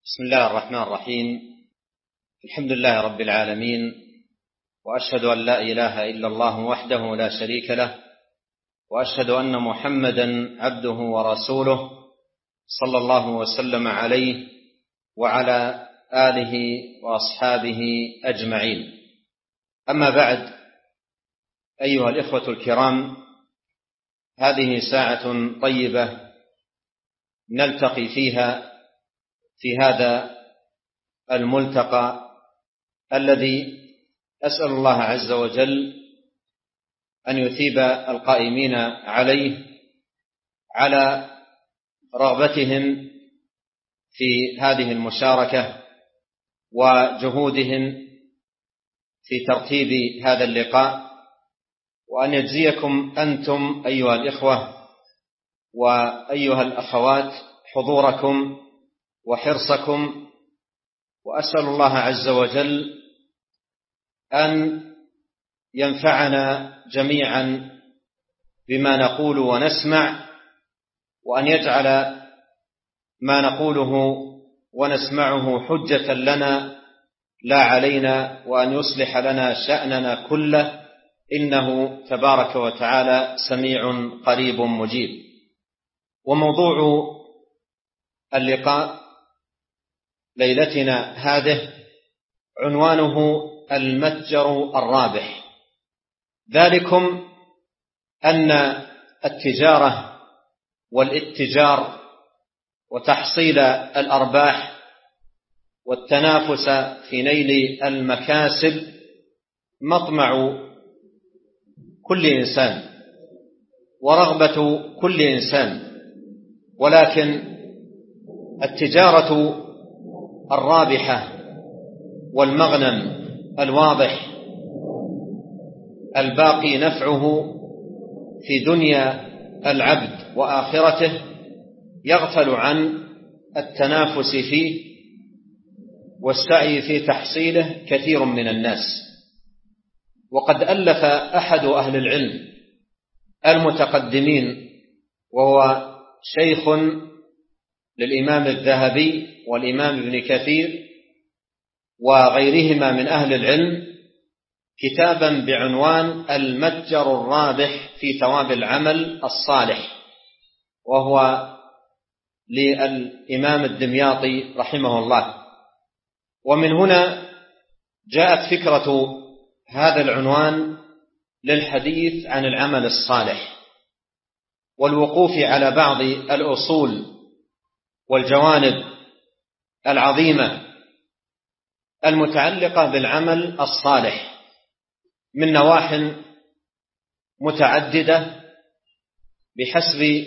بسم الله الرحمن الرحيم. الحمد لله رب العالمين، وأشهد أن لا إله إلا الله وحده لا شريك له، وأشهد أن محمدا عبده ورسوله صلى الله وسلم عليه وعلى آله وأصحابه أجمعين. أما بعد، أيها الإخوة الكرام، هذه ساعة طيبة نلتقي فيها في هذا الملتقى الذي أسأل الله عز وجل أن يثيب القائمين عليه على رغبتهم في هذه المشاركة وجهودهم في ترتيب هذا اللقاء، وأن يجزيكم أنتم أيها الإخوة وأيها الأخوات حضوركم وحرصكم، وأسأل الله عز وجل أن ينفعنا جميعا بما نقول ونسمع، وأن يجعل ما نقوله ونسمعه حجة لنا لا علينا، وأن يصلح لنا شأننا كله، إنه تبارك وتعالى سميع قريب مجيب. وموضوع اللقاء ليلتنا هذه عنوانه المتجر الرابح. ذلكم أن التجارة والاتجار وتحصيل الأرباح والتنافس في نيل المكاسب مطمع كل إنسان ورغبة كل إنسان، ولكن التجارة الرابحة والمغنم الواضح الباقي نفعه في دنيا العبد وآخرته يغفل عن التنافس فيه والسعي في تحصيله كثير من الناس. وقد ألف أحد أهل العلم المتقدمين، وهو شيخ للإمام الذهبي والإمام ابن كثير وغيرهما من أهل العلم، كتابا بعنوان المتجر الرابح في ثواب العمل الصالح، وهو للإمام الدمياطي رحمه الله. ومن هنا جاءت فكرة هذا العنوان للحديث عن العمل الصالح والوقوف على بعض الأصول والجوانب العظيمة المتعلقة بالعمل الصالح من نواح متعددة بحسب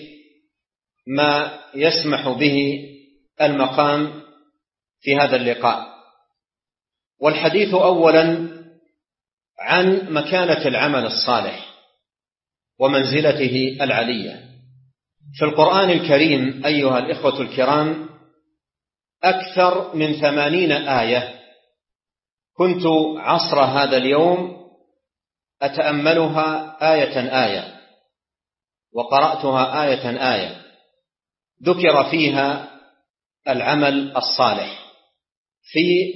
ما يسمح به المقام في هذا اللقاء. والحديث أولا عن مكانة العمل الصالح ومنزلته العلية. في القرآن الكريم أيها الإخوة الكرام أكثر من 80 آية كنت عصر هذا اليوم أتأملها آية آية، وقرأتها آية آية، ذكر فيها العمل الصالح. في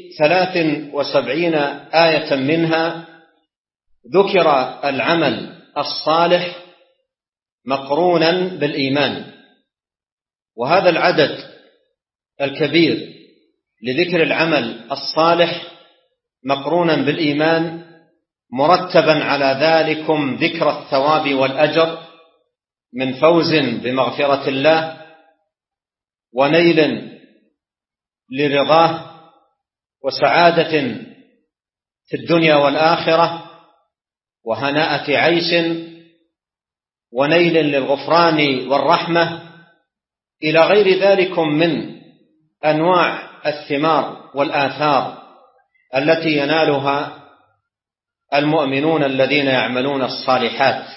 73 آية منها ذكر العمل الصالح مقرونا بالإيمان. وهذا العدد الكبير لذكر العمل الصالح مقرونا بالإيمان مرتبا على ذلكم ذكر الثواب والأجر من فوز بمغفرة الله ونيل لرضاه وسعادة في الدنيا والآخرة وهناءة عيش ونيل للغفران والرحمة إلى غير ذلكم من أنواع الثمار والآثار التي ينالها المؤمنون الذين يعملون الصالحات.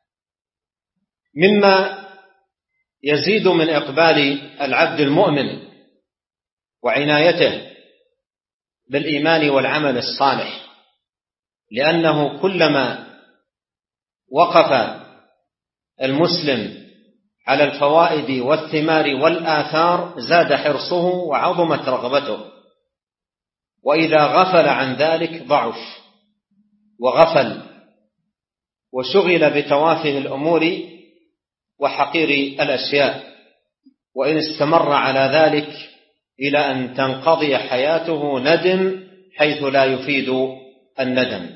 مما يزيد من إقبال العبد المؤمن وعنايته بالإيمان والعمل الصالح، لأنه كلما وقف المسلم على الفوائد والثمار والآثار زاد حرصه وعظمت رغبته، وإذا غفل عن ذلك ضعف وغفل وشغل بتوافه الأمور وحقير الأشياء، وإن استمر على ذلك إلى أن تنقضي حياته ندم حيث لا يفيد الندم.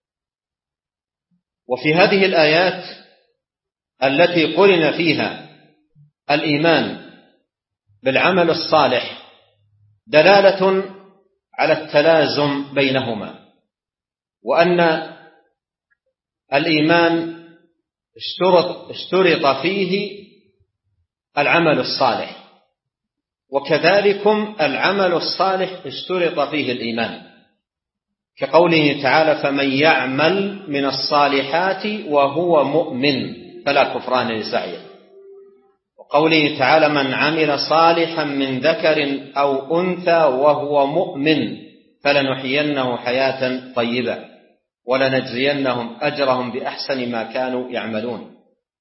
وفي هذه الآيات التي قرن فيها الإيمان بالعمل الصالح دلالة على التلازم بينهما، وأن الإيمان اشترط فيه العمل الصالح، وكذلكم العمل الصالح اشترط فيه الإيمان، كقوله تعالى: فمن يعمل من الصالحات وهو مؤمن فلا كفران لسعيه، وقوله تعالى: من عمل صالحا من ذكر أو أنثى وهو مؤمن فلنحيينه حياة طيبة ولنجزينهم أجرهم بأحسن ما كانوا يعملون.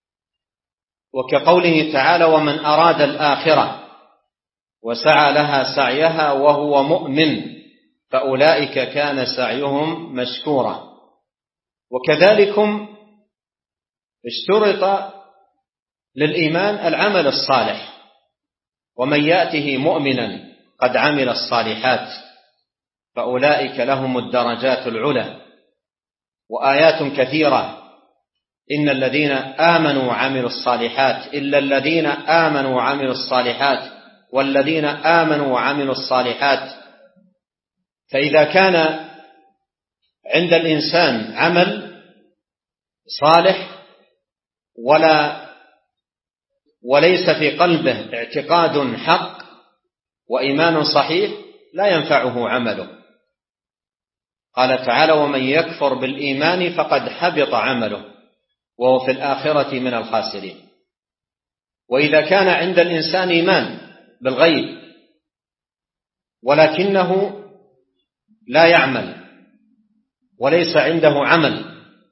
وكقوله تعالى: ومن أراد الآخرة وسعى لها سعيها وهو مؤمن فأولئك كان سعيهم مشكورا. وكذلكم اشترط للإيمان العمل الصالح، ومن يأته مؤمنا قد عمل الصالحات فأولئك لهم الدرجات العلى. وآيات كثيرة: إن الذين آمنوا وعملوا الصالحات إلا الذين آمنوا وعملوا الصالحات والذين آمنوا وعملوا الصالحات. فإذا كان عند الإنسان عمل صالح وليس في قلبه اعتقاد حق وإيمان صحيح لا ينفعه عمله. قال تعالى: ومن يكفر بالإيمان فقد حبط عمله وهو في الآخرة من الخاسرين. وإذا كان عند الإنسان إيمان بالغيب ولكنه لا يعمل وليس عنده عمل،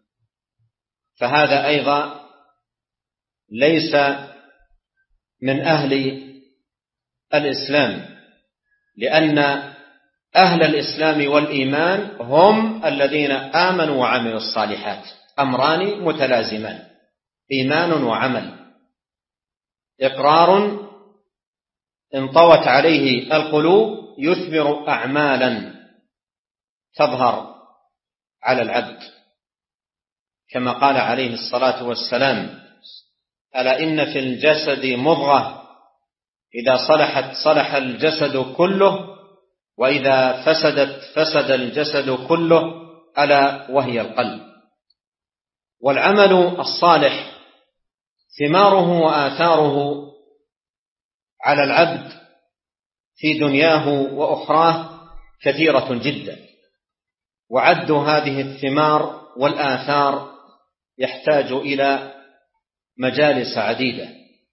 فهذا أيضا ليس من أهل الإسلام، لأن أهل الإسلام والإيمان هم الذين آمنوا وعملوا الصالحات، أمران متلازمان: إيمان وعمل، إقرار انطوت عليه القلوب يثمر أعمالا تظهر على العبد، كما قال عليه الصلاة والسلام: ألا إن في الجسد مضغة إذا صلحت صلح الجسد كله وإذا فسدت فسد الجسد كله ألا وهي القلب. والعمل الصالح ثماره وآثاره على العبد في دنياه وأخراه كثيرة جدا، وعد هذه الثمار والآثار يحتاج إلى مجالس عديدة،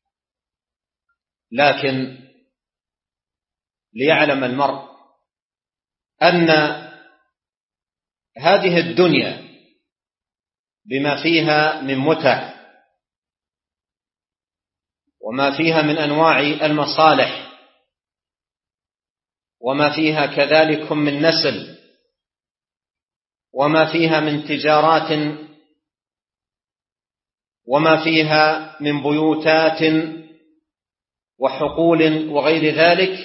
لكن ليعلم المرء أن هذه الدنيا بما فيها من متع وما فيها من أنواع المصالح وما فيها كذلك من نسل وما فيها من تجارات وما فيها من بيوتات وحقول وغير ذلك،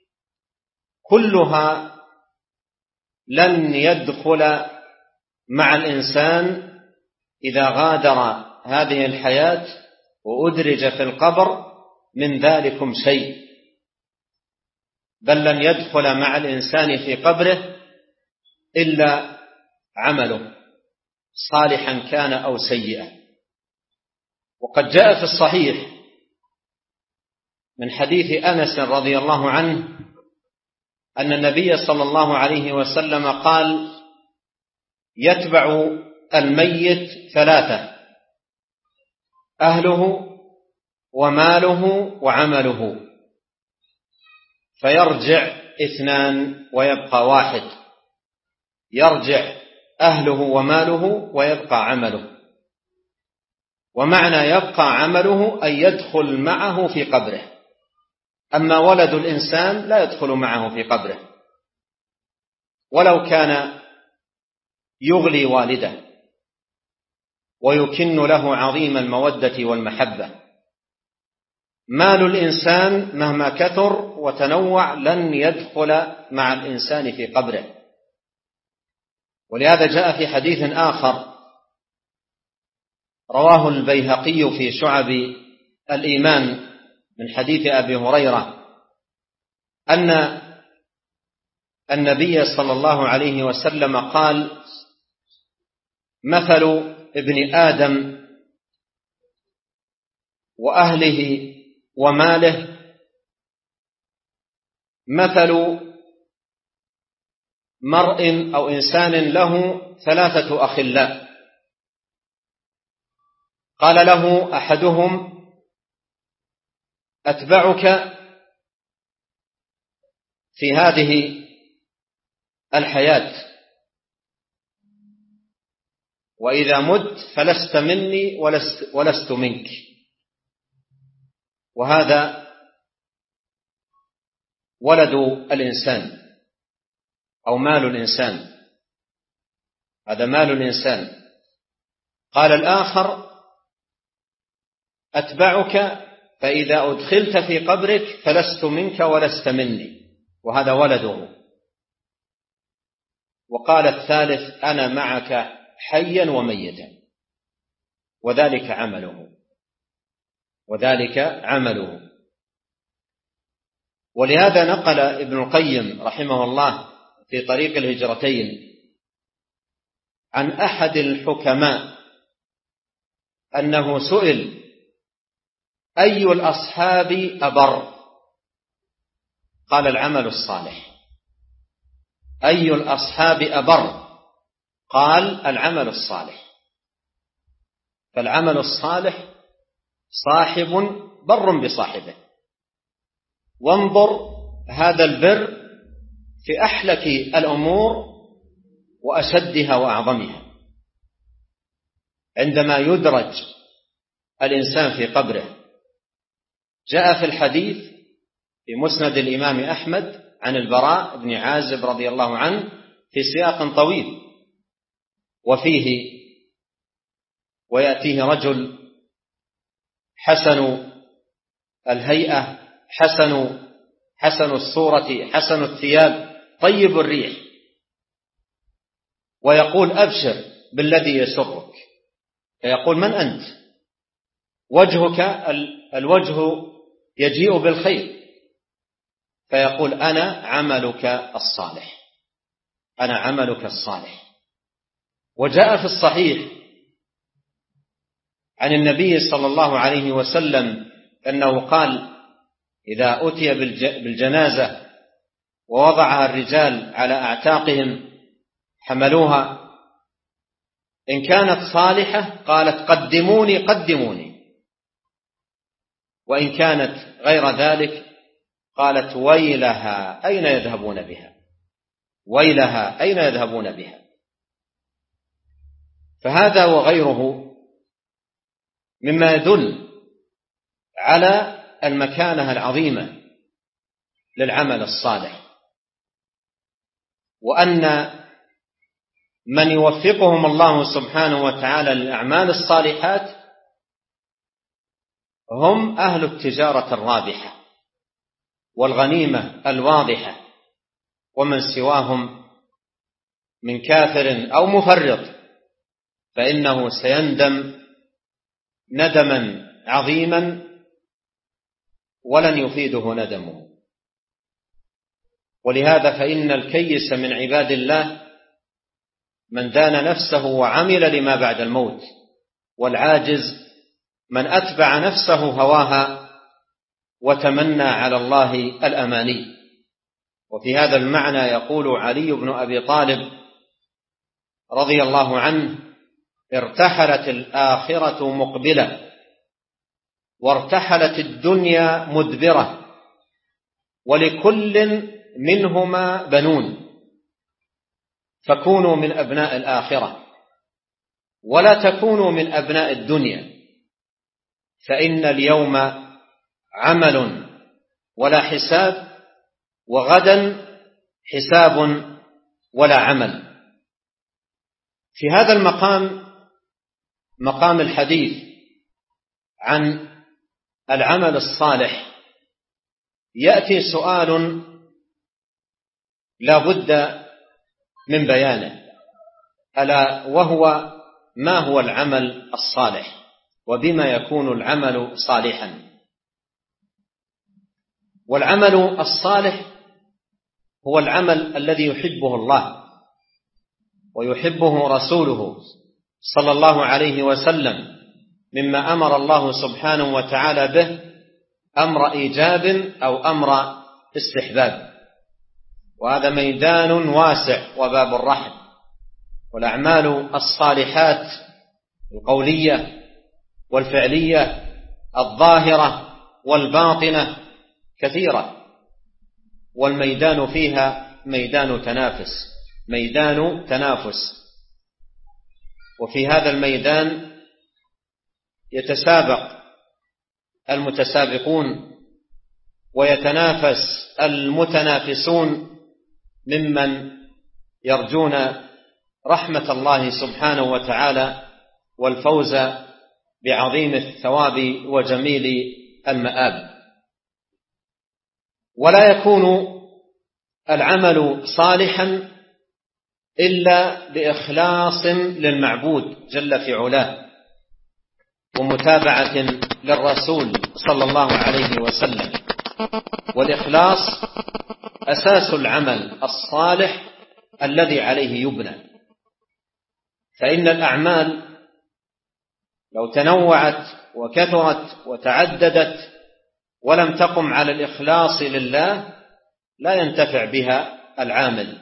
كلها لن يدخل مع الإنسان إذا غادر هذه الحياة وأدرج في القبر من ذلكم شيء، بل لن يدخل مع الإنسان في قبره إلا عمله صالحا كان أو سيئا. وقد جاء في الصحيح من حديث أنس رضي الله عنه أن النبي صلى الله عليه وسلم قال: يتبع الميت ثلاثة: أهله وماله وعمله، فيرجع اثنان ويبقى واحد، يرجع أهله وماله ويبقى عمله. ومعنى يبقى عمله أن يدخل معه في قبره. أما ولد الإنسان لا يدخل معه في قبره ولو كان يغلي والده ويكن له عظيم المودة والمحبة. مال الإنسان مهما كثر وتنوع لن يدخل مع الإنسان في قبره. ولهذا جاء في حديث آخر رواه البيهقي في شعب الإيمان من حديث أبي هريرة أن النبي صلى الله عليه وسلم قال: مثل ابن آدم وأهله وماله مثل مرء أو إنسان له 3 أخلاء، قال له أحدهم: أتبعك في هذه الحياة، وإذا مت فلست مني ولست منك. وهذا ولد الإنسان أو مال الإنسان، هذا مال الإنسان. قال الآخر: أتبعك فإذا أدخلت في قبرك فلست منك ولست مني، وهذا ولده. وقال الثالث: أنا معك حيا وميتا، وذلك عمله. ولهذا نقل ابن القيم رحمه الله في طريق الهجرتين عن أحد الحكماء أنه سئل: أي الأصحاب أبر؟ قال: العمل الصالح. أي الأصحاب أبر؟ قال: العمل الصالح. فالعمل الصالح صاحب بر بصاحبه. وانظر هذا البر في أحلك الأمور وأشدها وأعظمها، عندما يدرج الإنسان في قبره. جاء في الحديث في مسند الإمام أحمد عن البراء بن عازب رضي الله عنه في سياق طويل، وفيه: ويأتيه رجل حسن الهيئة حسن الصورة حسن الثياب طيب الريح، ويقول: أبشر بالذي يسرك. فيقول: من أنت؟ وجهك الوجه يجيء بالخير. فيقول: أنا عملك الصالح. وجاء في الصحيح عن النبي صلى الله عليه وسلم أنه قال: إذا أتي بالجنازة ووضعها الرجال على أعتاقهم حملوها، إن كانت صالحة قالت: قدموني، وإن كانت غير ذلك قالت: ويلها أين يذهبون بها. فهذا وغيره مما يدل على المكانة العظيمة للعمل الصالح، وأن من يوفقهم الله سبحانه وتعالى للأعمال الصالحات هم أهل التجارة الرابحة والغنيمة الواضحة، ومن سواهم من كافر أو مفرط فإنه سيندم ندما عظيما ولن يفيده ندمه. ولهذا فإن الكيس من عباد الله من دان نفسه وعمل لما بعد الموت، والعاجز من أتبع نفسه هواها وتمنى على الله الأماني. وفي هذا المعنى يقول علي بن أبي طالب رضي الله عنه: ارتحلت الآخرة مقبلة وارتحلت الدنيا مدبرة، ولكل منهما بنون، فكونوا من أبناء الآخرة ولا تكونوا من أبناء الدنيا، فإن اليوم عمل ولا حساب، وغدا حساب ولا عمل. في هذا المقام، مقام الحديث عن العمل الصالح، يأتي سؤال لا بد من بيانه، ألا وهو: ما هو العمل الصالح؟ وبما يكون العمل صالحا؟ والعمل الصالح هو العمل الذي يحبه الله ويحبه رسوله صلى الله عليه وسلم، مما أمر الله سبحانه وتعالى به أمر إيجاب أو أمر استحباب. وهذا ميدان واسع وباب الرحب. والأعمال الصالحات القولية والفعلية الظاهرة والباطنة كثيرة، والميدان فيها ميدان تنافس. وفي هذا الميدان يتسابق المتسابقون ويتنافس المتنافسون ممن يرجون رحمة الله سبحانه وتعالى والفوز بعظيم الثواب وجميل المآب. ولا يكون العمل صالحا إلا بإخلاص للمعبود جل في علاه، ومتابعة للرسول صلى الله عليه وسلم. والإخلاص أساس العمل الصالح الذي عليه يبنى. فإن الأعمال لو تنوعت وكثرت وتعددت ولم تقم على الإخلاص لله لا ينتفع بها العامل.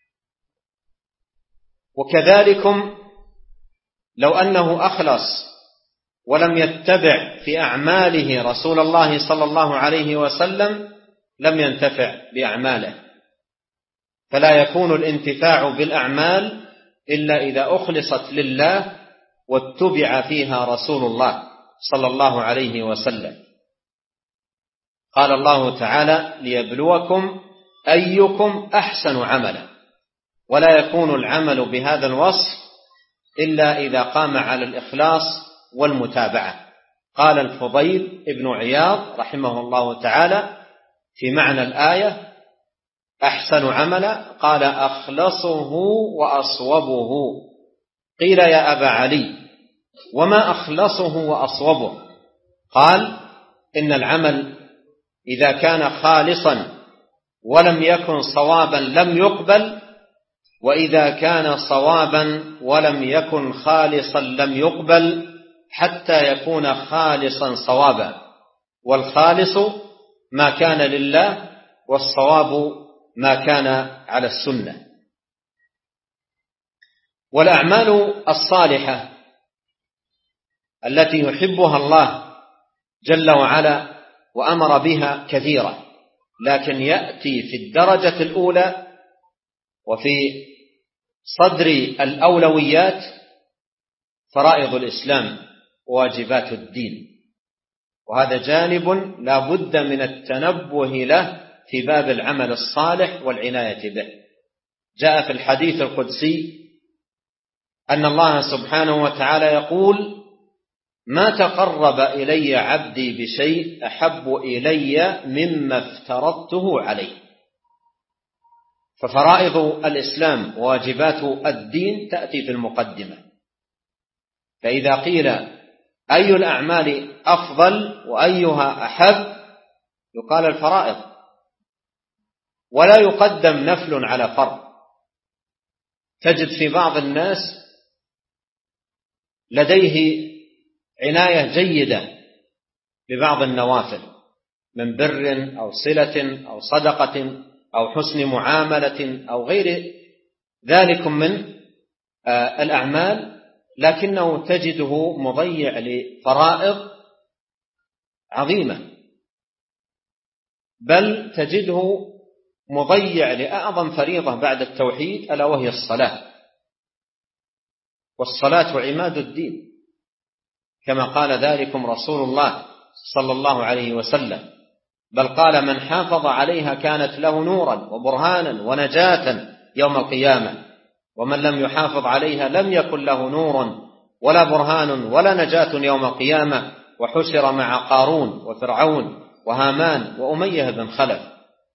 وكذلكم لو أنه أخلص ولم يتبع في أعماله رسول الله صلى الله عليه وسلم لم ينتفع بأعماله. فلا يكون الانتفاع بالأعمال إلا إذا أخلصت لله واتبع فيها رسول الله صلى الله عليه وسلم. قال الله تعالى: ليبلوكم أيكم أحسن عملا. ولا يكون العمل بهذا الوصف إلا إذا قام على الإخلاص والمتابعة. قال الفضيل ابن عياض رحمه الله تعالى في معنى الآية: أحسن عملا، قال: أخلصه وأصوبه. قيل: يا أبا علي، وما أخلصه وأصوبه؟ قال: إن العمل إذا كان خالصا ولم يكن صوابا لم يقبل، وإذا كان صوابا ولم يكن خالصا لم يقبل، حتى يكون خالصا صوابا. والخالص ما كان لله، والصواب ما كان على السنة. والأعمال الصالحة التي يحبها الله جل وعلا وأمر بها كثيرة، لكن يأتي في الدرجة الأولى وفي صدر الأولويات فرائض الإسلام وواجبات الدين. وهذا جانب لا بد من التنبه له في باب العمل الصالح والعناية به. جاء في الحديث القدسي أن الله سبحانه وتعالى يقول: ما تقرب إلي عبدي بشيء أحب إلي مما افترضته عليه. ففرائض الإسلام وواجبات الدين تأتي في المقدمة. فإذا قيل أي الأعمال أفضل وأيها أحب، يقال الفرائض، ولا يقدم نفل على فرض. تجد في بعض الناس لديه عناية جيدة ببعض النوافل من بر أو صلة أو صدقة أو حسن معاملة أو غير ذلك من الأعمال، لكنه تجده مضيع لفرائض عظيمة، بل تجده مضيع لأعظم فريضة بعد التوحيد، ألا وهي الصلاة. والصلاة عماد الدين، كما قال ذلكم رسول الله صلى الله عليه وسلم، بل قال من حافظ عليها كانت له نورا وبرهانا ونجاة يوم القيامة، ومن لم يحافظ عليها لم يكن له نور ولا برهان ولا نجاة يوم القيامة، وحشر مع قارون وفرعون وهامان وأمية بن خلف.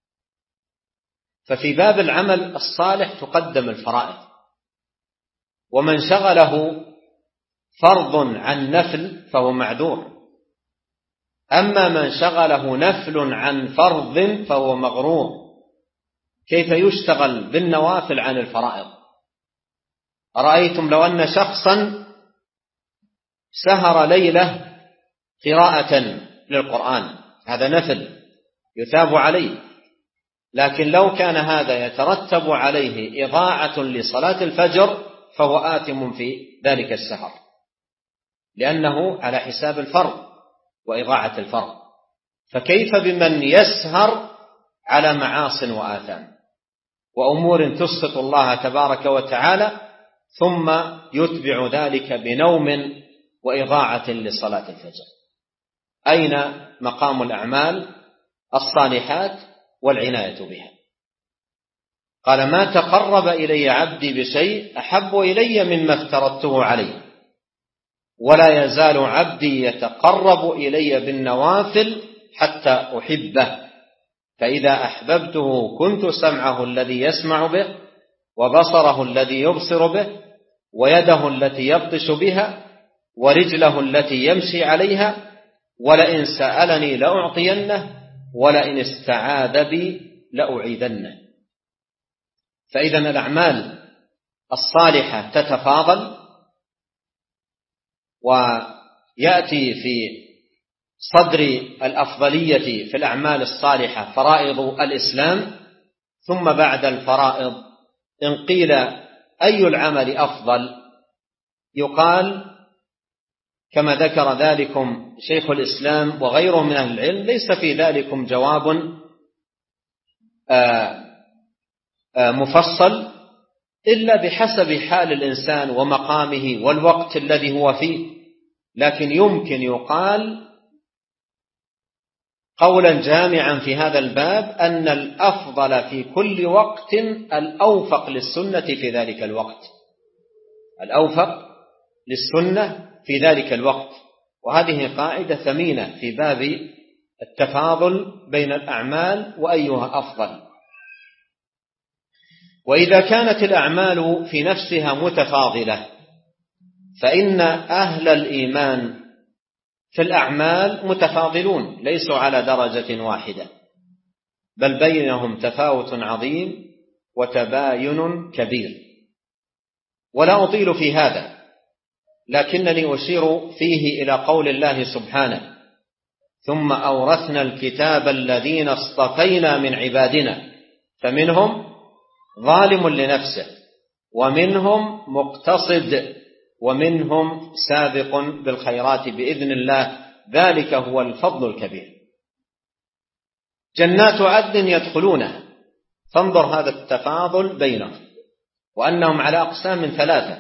ففي باب العمل الصالح تقدم الفرائض، ومن شغله فرض عن نفل فهو معذور، أما من شغله نفل عن فرض فهو مغرور. كيف يشتغل بالنوافل عن الفرائض؟ أرأيتم لو أن شخصا سهر ليلة قراءة للقرآن، هذا نفل يثاب عليه، لكن لو كان هذا يترتب عليه إضاعة لصلاة الفجر فهو آثم في ذلك السهر، لأنه على حساب الفرض وإضاعة الفرض. فكيف بمن يسهر على معاص وآثام وأمور تسخط الله تبارك وتعالى، ثم يتبع ذلك بنوم وإضاعة لصلاة الفجر؟ أين مقام الأعمال الصالحات والعناية بها؟ قال ما تقرب إلي عبدي بشيء أحب إلي مما افترضته عليه، ولا يزال عبدي يتقرب إلي بالنوافل حتى أحبه، فإذا أحببته كنت سمعه الذي يسمع به، وبصره الذي يبصر به، ويده التي يبطش بها، ورجله التي يمشي عليها، ولئن سألني لأعطينه، ولئن استعاذ بي لأعيذنه. فإذا الأعمال الصالحة تتفاضل، ويأتي في صدر الأفضلية في الأعمال الصالحة فرائض الإسلام، ثم بعد الفرائض إن قيل أي العمل أفضل يقال كما ذكر ذلكم شيخ الإسلام وغيره من أهل العلم: ليس في ذلكم جواب مفصل إلا بحسب حال الإنسان ومقامه والوقت الذي هو فيه، لكن يمكن يقال قولا جامعا في هذا الباب أن الأفضل في كل وقت الأوفق للسنة في ذلك الوقت، الأوفق للسنة في ذلك الوقت. وهذه قاعدة ثمينة في باب التفاضل بين الأعمال وأيها أفضل. وإذا كانت الأعمال في نفسها متفاضلة فإن أهل الإيمان في الأعمال متفاضلون، ليسوا على درجة واحدة، بل بينهم تفاوت عظيم وتباين كبير. ولا أطيل في هذا، لكنني أشير فيه إلى قول الله سبحانه: ثم أورثنا الكتاب الذين اصطفينا من عبادنا فمنهم ظالم لنفسه ومنهم مقتصد ومنهم سابق بالخيرات بإذن الله، ذلك هو الفضل الكبير. جنات عدن يدخلونها، فانظر هذا التفاضل بينهم، وأنهم على أقسام 3،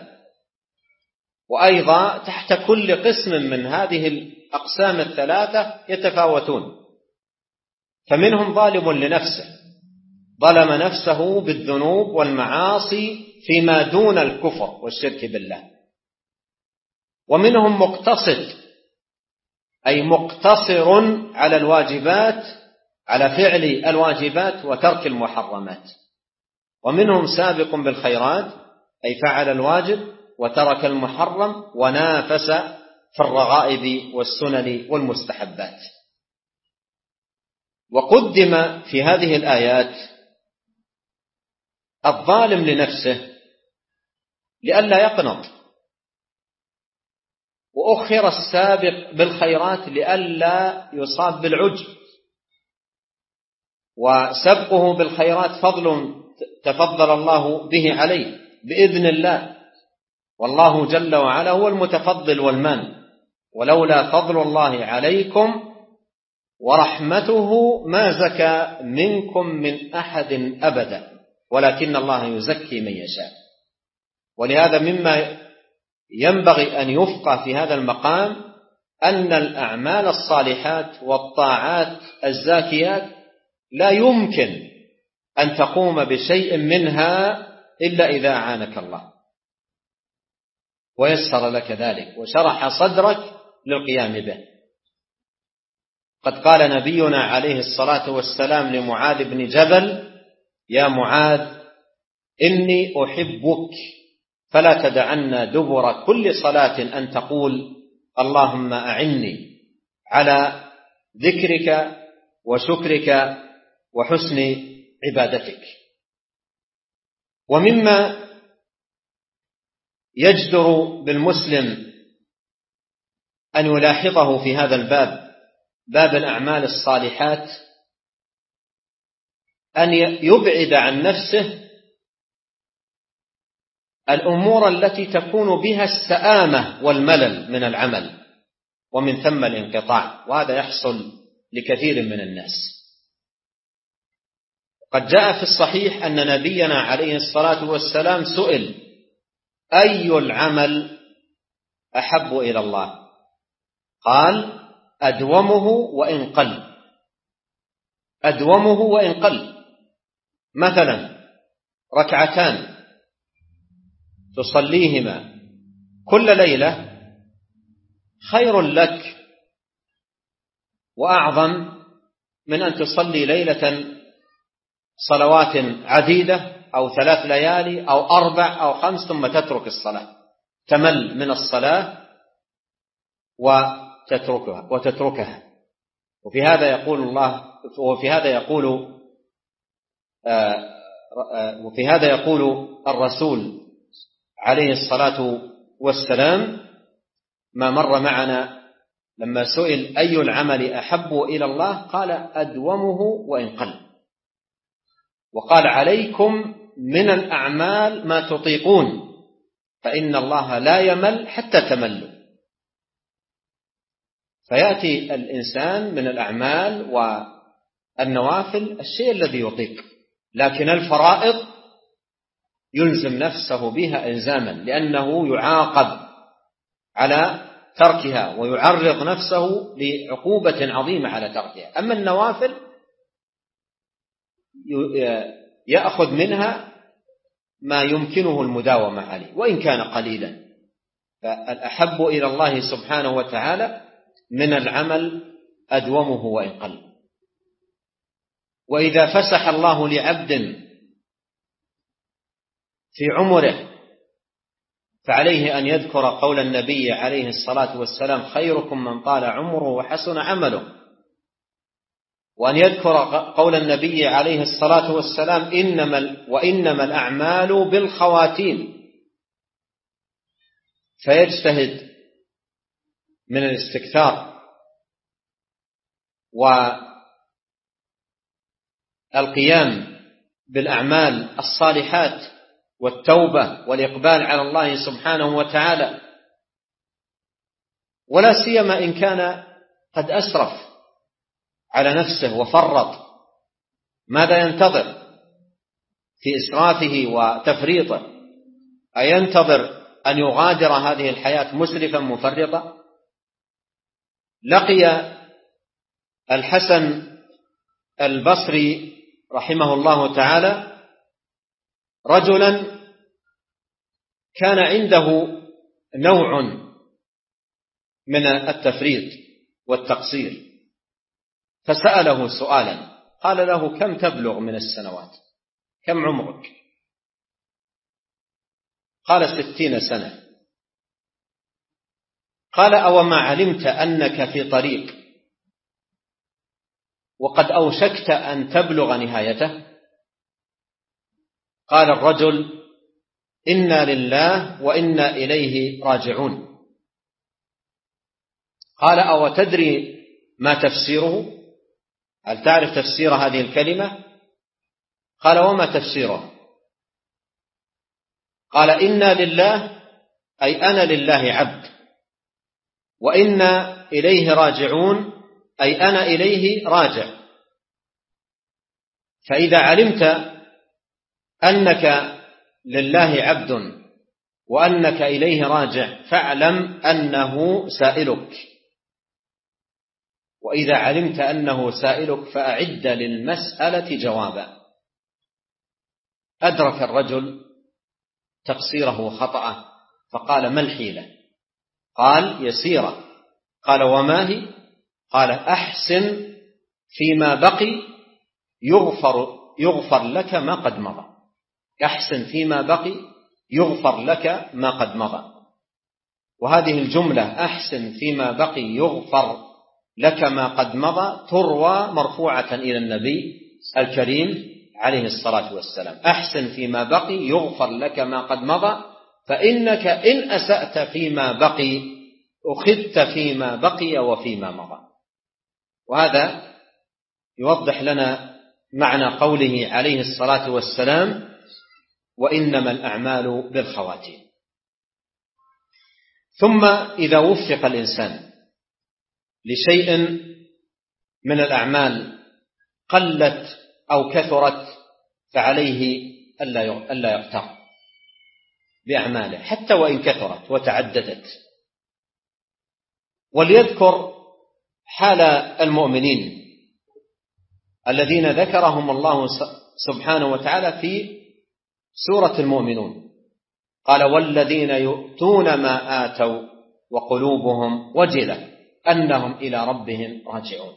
وأيضا تحت كل قسم من هذه الأقسام 3 يتفاوتون. فمنهم ظالم لنفسه، ظلم نفسه بالذنوب والمعاصي فيما دون الكفر والشرك بالله. ومنهم مقتصد، أي مقتصر على الواجبات، على فعل الواجبات وترك المحرمات. ومنهم سابق بالخيرات، أي فعل الواجب وترك المحرم ونافس في الرغائب والسنن والمستحبات. وقدم في هذه الآيات الظالم لنفسه لئلا يقنط، وأخر السابق بالخيرات لئلا يصاب بالعجب. وسبقه بالخيرات فضل تفضل الله به عليه بإذن الله، والله جل وعلا هو المتفضل والمن، ولولا فضل الله عليكم ورحمته ما زكى منكم من أحد أبدا ولكن الله يزكي من يشاء. ولهذا مما ينبغي أن يفقه في هذا المقام أن الأعمال الصالحات والطاعات الزاكيات لا يمكن أن تقوم بشيء منها إلا إذا أعانك الله ويسر لك ذلك وشرح صدرك للقيام به. قد قال نبينا عليه الصلاة والسلام لمعاذ بن جبل: يا معاذ إني أحبك فلا تدعن دبر كل صلاة أن تقول اللهم أعني على ذكرك وشكرك وحسن عبادتك. ومما يجدر بالمسلم أن يلاحظه في هذا الباب، باب الأعمال الصالحات، أن يبعد عن نفسه الأمور التي تكون بها السآمة والملل من العمل ومن ثم الانقطاع، وهذا يحصل لكثير من الناس. قد جاء في الصحيح أن نبينا عليه الصلاة والسلام سئل: أي العمل أحب إلى الله؟ قال: أدومه وإن قل. أدومه وإن قل. مثلا ركعتان تصليهما كل ليلة خير لك وأعظم من أن تصلي ليلة صلوات عديدة أو 3 ليالي أو 4 أو 5 ثم تترك الصلاة، تمل من الصلاة وتتركها. وفي هذا يقول الرسول عليه الصلاة والسلام: ما مر معنا لما سئل أي العمل أحب إلى الله قال: أدومه وإن قل. وقال: عليكم من الأعمال ما تطيقون فإن الله لا يمل حتى تملوا. فيأتي الإنسان من الأعمال والنوافل الشيء الذي يطيق، لكن الفرائض يلزم نفسه بها إلزاما، لأنه يعاقب على تركها ويعرض نفسه لعقوبة عظيمة على تركها. أما النوافل يأخذ منها ما يمكنه المداومة عليه وإن كان قليلا. فالأحب إلى الله سبحانه وتعالى من العمل أدومه وإن قل. وإذا فسح الله لعبد في عمره فعليه أن يذكر قول النبي عليه الصلاة والسلام: خيركم من طال عمره وحسن عمله، وأن يذكر قول النبي عليه الصلاة والسلام: وإنما الأعمال بالخواتيم، فيجتهد من الاستكثار والقيام بالأعمال الصالحات والتوبة والإقبال على الله سبحانه وتعالى، ولا سيما إن كان قد أسرف على نفسه وفرط. ماذا ينتظر في إسرافه وتفريطه؟ أينتظر أن يغادر هذه الحياة مسرفا مفرطا؟ لقي الحسن البصري رحمه الله تعالى رجلا كان عنده نوع من التفريط والتقصير، فسأله سؤالا، قال له: كم تبلغ من السنوات؟ كم عمرك؟ قال: 60 سنة. قال: أوما علمت أنك في طريق وقد أوشكت أن تبلغ نهايته؟ قال الرجل: إنا لله وإنا إليه راجعون. قال: أو تدري ما تفسيره؟ هل تعرف تفسير هذه الكلمة؟ قال: وما تفسيره؟ قال: إنا لله أي أنا لله عبد، وإنا إليه راجعون أي أنا إليه راجع. فإذا علمت أنك لله عبد وأنك إليه راجع فاعلم أنه سائلك وإذا علمت أنه سائلك فأعد للمسألة جوابا. أدرك الرجل تقصيره وخطأه فقال: ما الحيلة؟ قال: يسيرة. قال: وما هي؟ قال: أحسن فيما بقي يغفر لك ما قد مضى. أحسن فيما بقي يغفر لك ما قد مضى. وهذه الجملة أحسن فيما بقي يغفر لك ما قد مضى تروى مرفوعة إلى النبي الكريم عليه الصلاة والسلام. أحسن فيما بقي يغفر لك ما قد مضى، فإنك إن أسأت فيما بقي أخذت فيما بقي وفيما مضى. وهذا يوضح لنا معنى قوله عليه الصلاة والسلام: وإنما الأعمال بالخواتيم. ثم إذا وفق الإنسان لشيء من الأعمال قلت أو كثرت فعليه ألا يغتر بأعماله حتى وإن كثرت وتعددت. وليذكر حال المؤمنين الذين ذكرهم الله سبحانه وتعالى في سورة المؤمنون. قال: والذين يؤتون ما آتوا وقلوبهم وجلة أنهم إلى ربهم راجعون.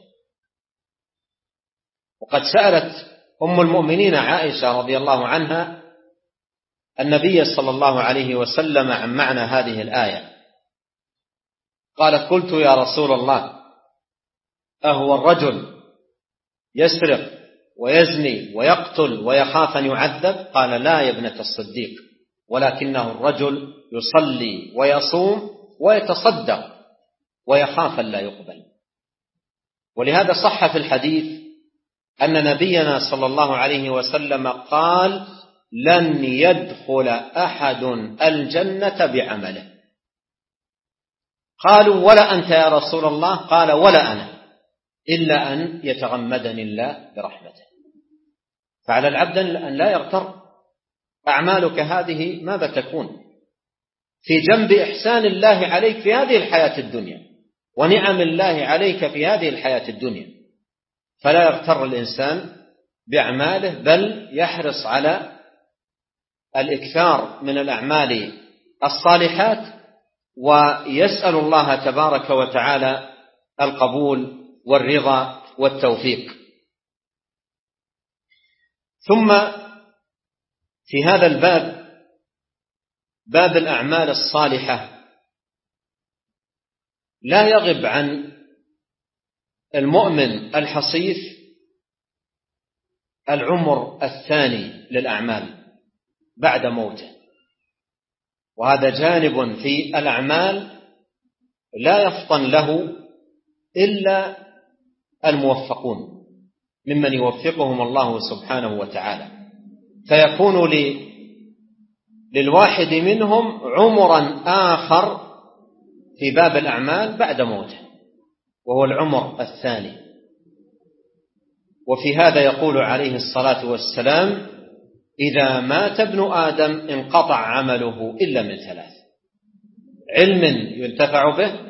وقد سألت أم المؤمنين عائشة رضي الله عنها النبي صلى الله عليه وسلم عن معنى هذه الآية. قالت: قلت يا رسول الله، أهو الرجل يسرق ويزني ويقتل ويخاف أن يعذب؟ قال: لا يا ابنة الصديق، ولكنه الرجل يصلي ويصوم ويتصدق ويخاف أن لا يقبل. ولهذا صح في الحديث أن نبينا صلى الله عليه وسلم قال: لن يدخل أحد الجنة بعمله. قالوا: ولا أنت يا رسول الله؟ قال: ولا أنا، إلا أن يتغمدني الله برحمته. فعلى العبد أن لا يغتر. أعمالك هذه ماذا تكون في جنب إحسان الله عليك في هذه الحياة الدنيا ونعم الله عليك في هذه الحياة الدنيا. فلا يغتر الإنسان بأعماله، بل يحرص على الإكثار من الأعمال الصالحات، ويسأل الله تبارك وتعالى القبول والرضا والتوفيق. ثم في هذا الباب، باب الأعمال الصالحة، لا يغب عن المؤمن الحصيف العمر الثاني للأعمال بعد موته. وهذا جانب في الأعمال لا يفطن له إلا الموفقون ممن يوفقهم الله سبحانه وتعالى، فيكون للواحد منهم عمرا آخر في باب الأعمال بعد موته، وهو العمر الثاني. وفي هذا يقول عليه الصلاة والسلام: إذا مات ابن آدم انقطع عمله إلا من ثلاث: علم ينتفع به،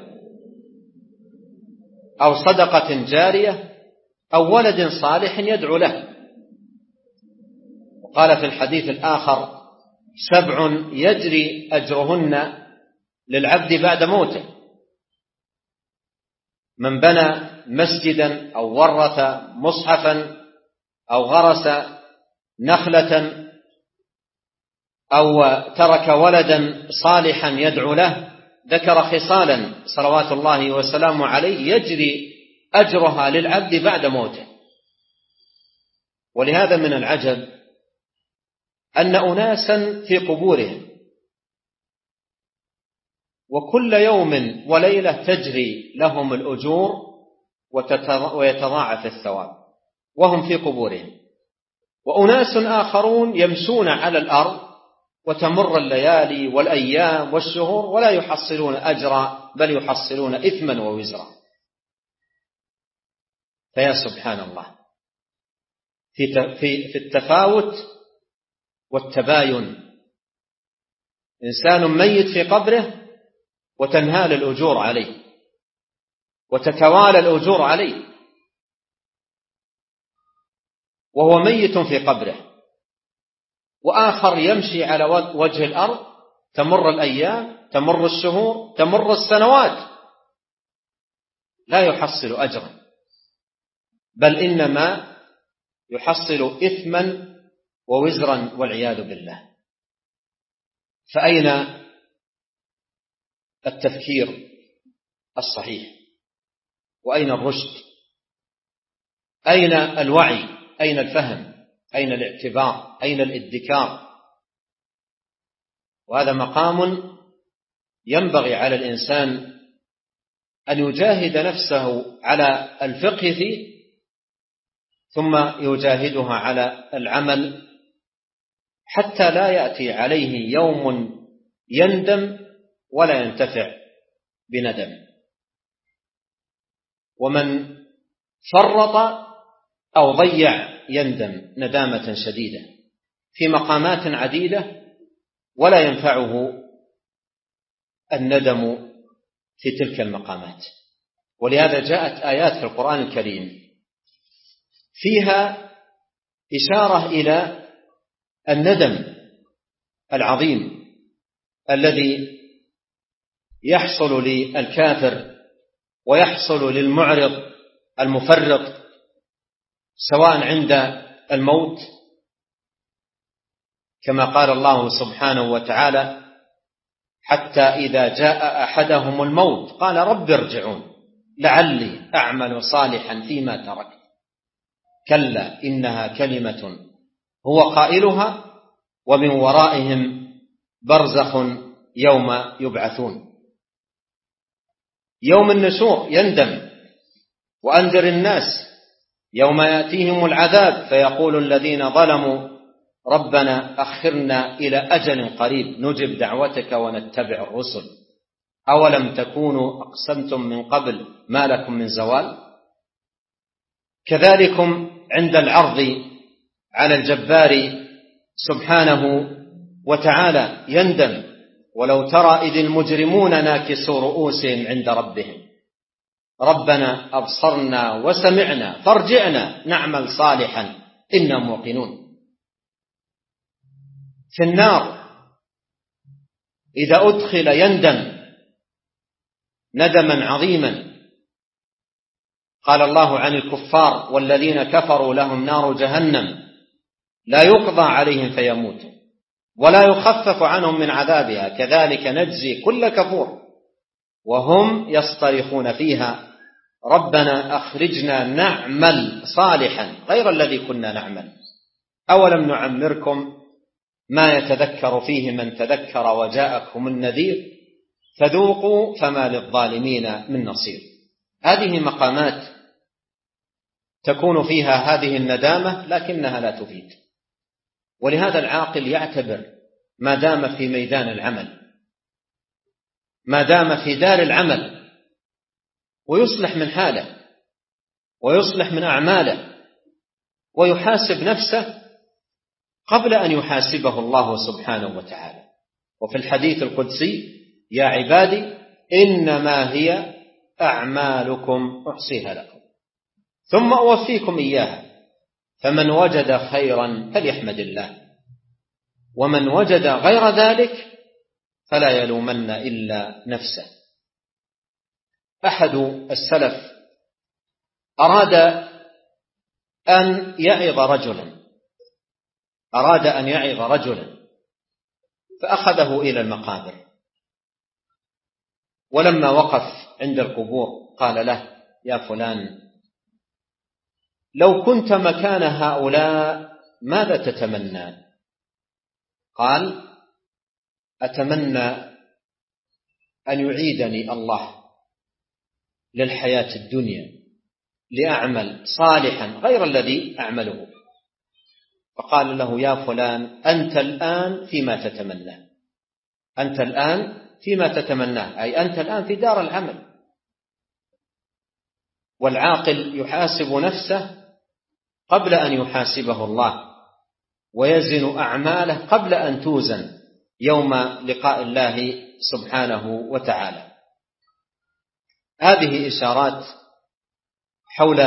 أو صدقة جارية، أو ولد صالح يدعو له. وقال في الحديث الآخر: 7 يجري أجرهن للعبد بعد موته: من بنى مسجدا، أو ورث مصحفا، أو غرس نخلة، أو ترك ولدا صالحا يدعو له. ذكر خصالا صلوات الله وسلامه عليه يجري أجرها للعبد بعد موته. ولهذا من العجب أن أناسا في قبورهم وكل يوم وليلة تجري لهم الأجور ويتضاعف الثواب وهم في قبورهم، وأناس آخرون يمشون على الأرض وتمر الليالي والأيام والشهور ولا يحصلون أجرا، بل يحصلون إثما ووزرا. فيا سبحان الله في التفاوت والتباين. إنسان ميت في قبره وتنهال الأجور عليه، وتتوالى الأجور عليه وهو ميت في قبره، وآخر يمشي على وجه الأرض، تمر الأيام، تمر الشهور، تمر السنوات، لا يحصل أجرا، بل إنما يحصل إثما ووزرا والعياذ بالله. فأين التفكير الصحيح؟ وأين الرشد؟ أين الوعي؟ أين الفهم؟ أين الاعتبار؟ أين الادكار؟ وهذا مقام ينبغي على الإنسان أن يجاهد نفسه على الفقه فيه، ثم يجاهدها على العمل، حتى لا يأتي عليه يوم يندم ولا ينتفع بندم. ومن فرط أو ضيع يندم ندامة شديدة في مقامات عديدة، ولا ينفعه الندم في تلك المقامات. ولهذا جاءت آيات في القرآن الكريم فيها إشارة إلى الندم العظيم الذي يحصل للكافر ويحصل للمعرض المفرط، سواء عند الموت كما قال الله سبحانه وتعالى: حتى إذا جاء أحدهم الموت قال رب ارجعون لعلي أعمل صالحا فيما تركت كلا إنها كلمة هو قائلها ومن ورائهم برزخ يوم يبعثون. يوم النشور يندم: وأنذر الناس يوم يأتيهم العذاب فيقول الذين ظلموا ربنا أخرنا إلى أجل قريب نجب دعوتك ونتبع الرسل أولم تكونوا أقسمتم من قبل ما لكم من زوال. كذلكم عند العرض على الجبار سبحانه وتعالى يندم: ولو ترى إذ المجرمون ناكسوا رؤوسهم عند ربهم ربنا أبصرنا وسمعنا فارجعنا نعمل صالحا إنا موقنون. في النار إذا أدخل يندم ندما عظيما. قال الله عن الكفار: والذين كفروا لهم نار جهنم لا يقضى عليهم فيموتوا ولا يخفف عنهم من عذابها كذلك نجزي كل كفور وهم يصطرخون فيها ربنا أخرجنا نعمل صالحا غير الذي كنا نعمل أولم نعمركم ما يتذكر فيه من تذكر وجاءكم النذير فذوقوا فما للظالمين من نصير. هذه مقامات تكون فيها هذه الندامة لكنها لا تفيد. ولهذا العاقل يعتبر ما دام في ميدان العمل، ما دام في دار العمل، ويصلح من حاله ويصلح من أعماله ويحاسب نفسه قبل أن يحاسبه الله سبحانه وتعالى. وفي الحديث القدسي: يا عبادي إنما هي أعمالكم أحصيها لكم ثم أوفيكم إياها فمن وجد خيرا فليحمد الله ومن وجد غير ذلك فلا يلومن إلا نفسه. أحد السلف أراد أن يعظ رجلا فأخذه إلى المقابر، ولما وقف عند القبور قال له: يا فلان لو كنت مكان هؤلاء ماذا تتمنى؟ قال: أتمنى أن يعيدني الله للحياة الدنيا لأعمل صالحا غير الذي أعمله. فقال له: يا فلان أنت الآن فيما تتمنى، أنت الآن فيما تتمناه، أي أنت الآن في دار العمل. والعاقل يحاسب نفسه قبل أن يحاسبه الله، ويزن أعماله قبل أن توزن يوم لقاء الله سبحانه وتعالى. هذه إشارات حول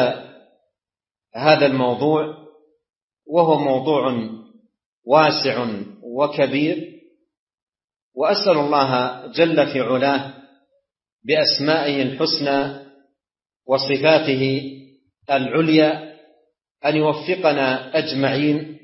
هذا الموضوع، وهو موضوع واسع وكبير، وأسأل الله جل في علاه بأسمائه الحسنى وصفاته العليا أن يوفقنا أجمعين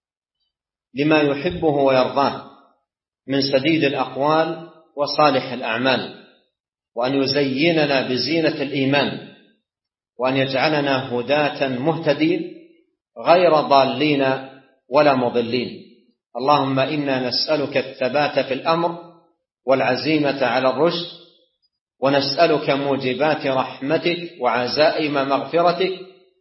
لما يحبه ويرضاه من سديد الأقوال وصالح الأعمال، وأن يزيننا بزينة الإيمان، وأن يجعلنا هداة مهتدين غير ضالين ولا مضلين. اللهم إنا نسألك الثبات في الأمر والعزيمة على الرشد، ونسألك موجبات رحمتك وعزائم مغفرتك،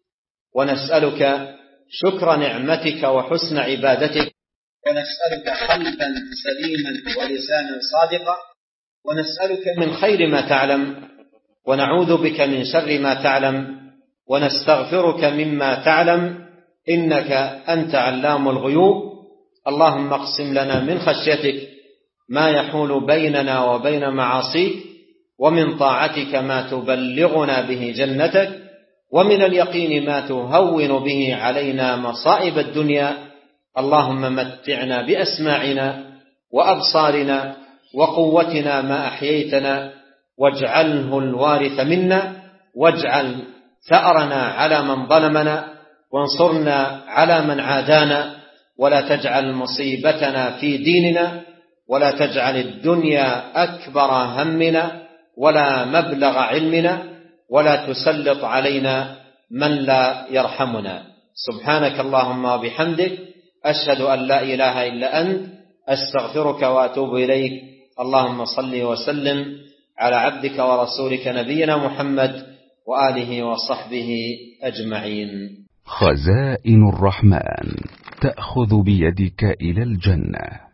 ونسألك شكر نعمتك وحسن عبادتك، ونسألك قلبا سليما ولسانا صادقا، ونسألك من خير ما تعلم، ونعوذ بك من شر ما تعلم، ونستغفرك مما تعلم، إنك أنت علام الغيوب. اللهم اقسم لنا من خشيتك ما يحول بيننا وبين معاصيك، ومن طاعتك ما تبلغنا به جنتك، ومن اليقين ما تهون به علينا مصائب الدنيا. اللهم متعنا بأسماعنا وأبصارنا وقوتنا ما أحييتنا، واجعله الوارث منا، واجعل ثأرنا على من ظلمنا، وانصرنا على من عادانا، ولا تجعل مصيبتنا في ديننا، ولا تجعل الدنيا أكبر همنا ولا مبلغ علمنا، ولا تسلط علينا من لا يرحمنا. سبحانك اللهم وبحمدك، أشهد أن لا إله إلا أنت، أستغفرك وأتوب إليك. اللهم صل وسلم على عبدك ورسولك نبينا محمد وآله وصحبه أجمعين. خزائن الرحمن تأخذ بيدك إلى الجنة.